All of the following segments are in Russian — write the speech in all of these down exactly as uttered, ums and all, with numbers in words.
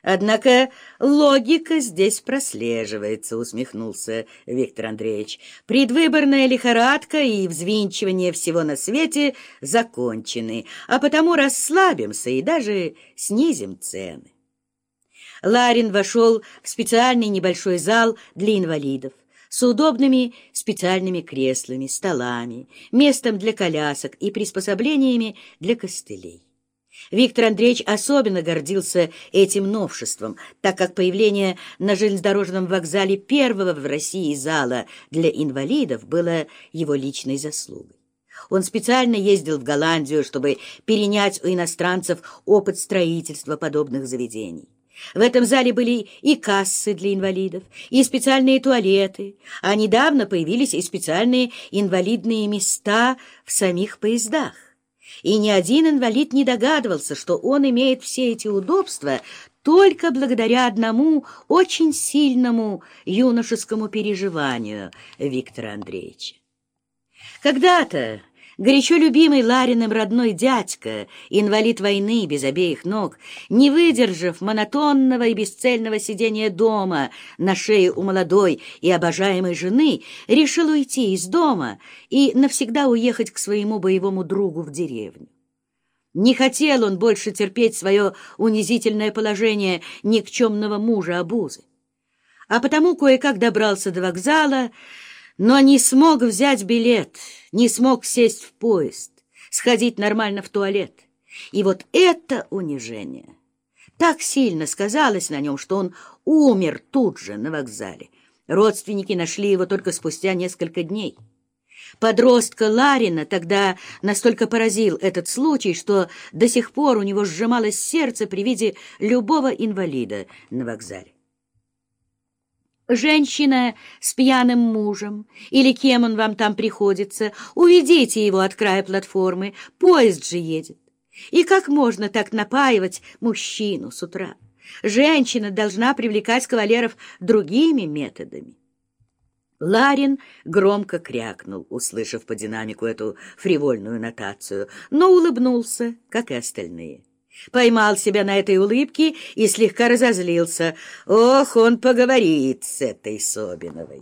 Однако логика здесь прослеживается, усмехнулся Виктор Андреевич. Предвыборная лихорадка и взвинчивание всего на свете закончены, а потому расслабимся и даже снизим цены. Ларин вошел в специальный небольшой зал для инвалидов с удобными специальными креслами, столами, местом для колясок и приспособлениями для костылей. Виктор Андреевич особенно гордился этим новшеством, так как появление на железнодорожном вокзале первого в России зала для инвалидов было его личной заслугой. Он специально ездил в Голландию, чтобы перенять у иностранцев опыт строительства подобных заведений. В этом зале были и кассы для инвалидов, и специальные туалеты, а недавно появились и специальные инвалидные места в самих поездах. И ни один инвалид не догадывался, что он имеет все эти удобства только благодаря одному очень сильному юношескому переживанию Виктора Андреевича. Когда-то горячо любимый Лариным родной дядька, инвалид войны без обеих ног, не выдержав монотонного и бесцельного сидения дома на шее у молодой и обожаемой жены, решил уйти из дома и навсегда уехать к своему боевому другу в деревню. Не хотел он больше терпеть свое унизительное положение никчемного мужа-обузы, а потому кое-как добрался до вокзала, но не смог взять билет, не смог сесть в поезд, сходить нормально в туалет. И вот это унижение так сильно сказалось на нем, что он умер тут же на вокзале. Родственники нашли его только спустя несколько дней. Подростка Ларина тогда настолько поразил этот случай, что до сих пор у него сжималось сердце при виде любого инвалида на вокзале. Женщина с пьяным мужем, или кем он вам там приходится, уведите его от края платформы, поезд же едет. И как можно так напаивать мужчину с утра? Женщина должна привлекать кавалеров другими методами. Ларин громко крякнул, услышав по динамику эту фривольную нотацию, но улыбнулся, как и остальные. Поймал себя на этой улыбке и слегка разозлился. Ох, он поговорит с этой Собиновой.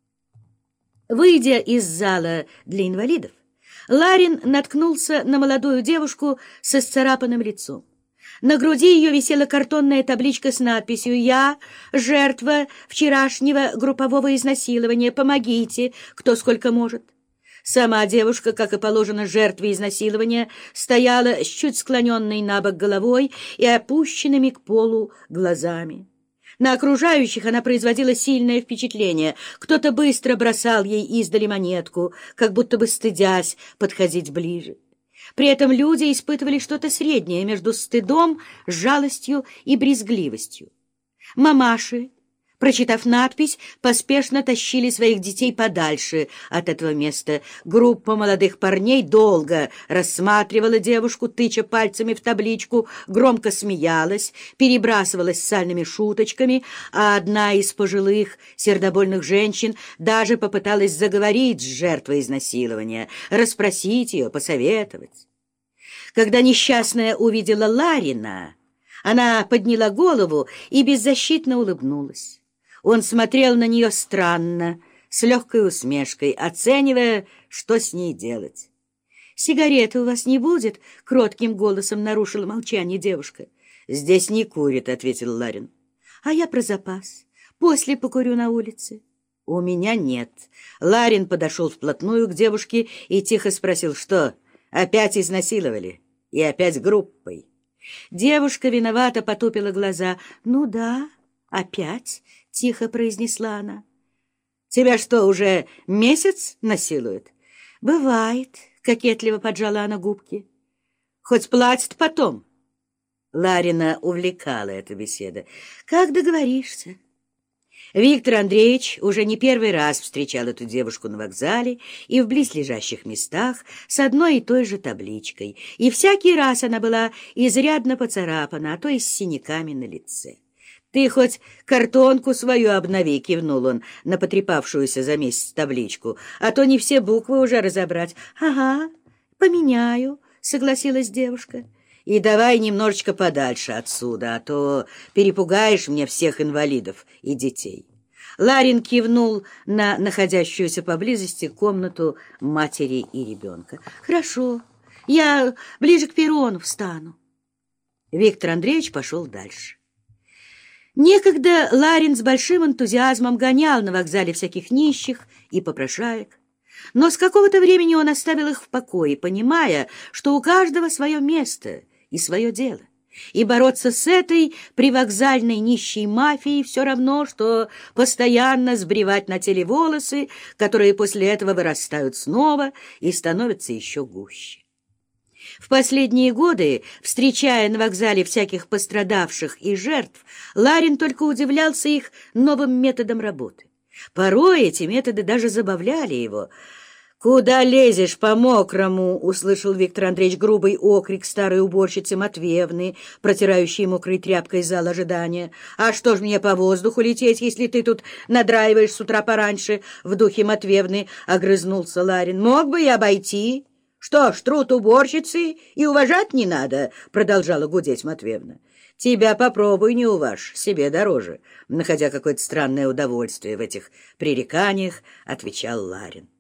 Выйдя из зала для инвалидов, Ларин наткнулся на молодую девушку со исцарапанным лицом. На груди ее висела картонная табличка с надписью «Я – жертва вчерашнего группового изнасилования. Помогите, кто сколько может». Сама девушка, как и положено жертве изнасилования, стояла с чуть склоненной на бок головой и опущенными к полу глазами. На окружающих она производила сильное впечатление. Кто-то быстро бросал ей издали монетку, как будто бы стыдясь подходить ближе. При этом люди испытывали что-то среднее между стыдом, жалостью и брезгливостью. Мамаши, прочитав надпись, поспешно тащили своих детей подальше от этого места. Группа молодых парней долго рассматривала девушку, тыча пальцами в табличку, громко смеялась, перебрасывалась сальными шуточками, а одна из пожилых сердобольных женщин даже попыталась заговорить с жертвой изнасилования, расспросить ее, посоветовать. Когда несчастная увидела Ларина, она подняла голову и беззащитно улыбнулась. Он смотрел на нее странно, с легкой усмешкой, оценивая, что с ней делать. «Сигареты у вас не будет?» — кротким голосом нарушила молчание девушка. «Здесь не курят», — ответил Ларин. «А я про запас. После покурю на улице». «У меня нет». Ларин подошел вплотную к девушке и тихо спросил, что опять изнасиловали и опять группой. Девушка виновато потупила глаза. «Ну да, опять», — тихо произнесла она. «Тебя что, уже месяц насилуют?» «Бывает», — кокетливо поджала она губки. «Хоть платят потом». Ларина увлекала эта беседа. «Как договоришься». Виктор Андреевич уже не первый раз встречал эту девушку на вокзале и в близлежащих местах с одной и той же табличкой, и всякий раз она была изрядно поцарапана, а то и с синяками на лице. «Ты хоть картонку свою обнови», — кивнул он на потрепавшуюся за месяц табличку, «а то не все буквы уже разобрать». «Ага, поменяю», — согласилась девушка. И давай немножечко подальше отсюда, а то перепугаешь мне всех инвалидов и детей». Ларин кивнул на находящуюся поблизости комнату матери и ребенка. «Хорошо, я ближе к перрону встану». Виктор Андреевич пошел дальше. Некогда Ларин с большим энтузиазмом гонял на вокзале всяких нищих и попрошаек, но с какого-то времени он оставил их в покое, понимая, что у каждого свое место и свое дело. И бороться с этой привокзальной нищей мафией все равно, что постоянно сбривать на теле волосы, которые после этого вырастают снова и становятся еще гуще. В последние годы, встречая на вокзале всяких пострадавших и жертв, Ларин только удивлялся их новым методам работы. Порой эти методы даже забавляли его. «Куда лезешь по-мокрому?» — услышал Виктор Андреевич грубый окрик старой уборщицы Матвеевны, протирающей мокрой тряпкой зал ожидания. «А что ж мне по воздуху лететь, если ты тут надраиваешь с утра пораньше?» — в духе Матвеевны огрызнулся Ларин. «Мог бы и обойти». «Что ж, труд уборщицы и уважать не надо», — продолжала гудеть Матвеевна. «Тебя попробуй не уважь, себе дороже», — находя какое-то странное удовольствие в этих пререканиях, отвечал Ларин.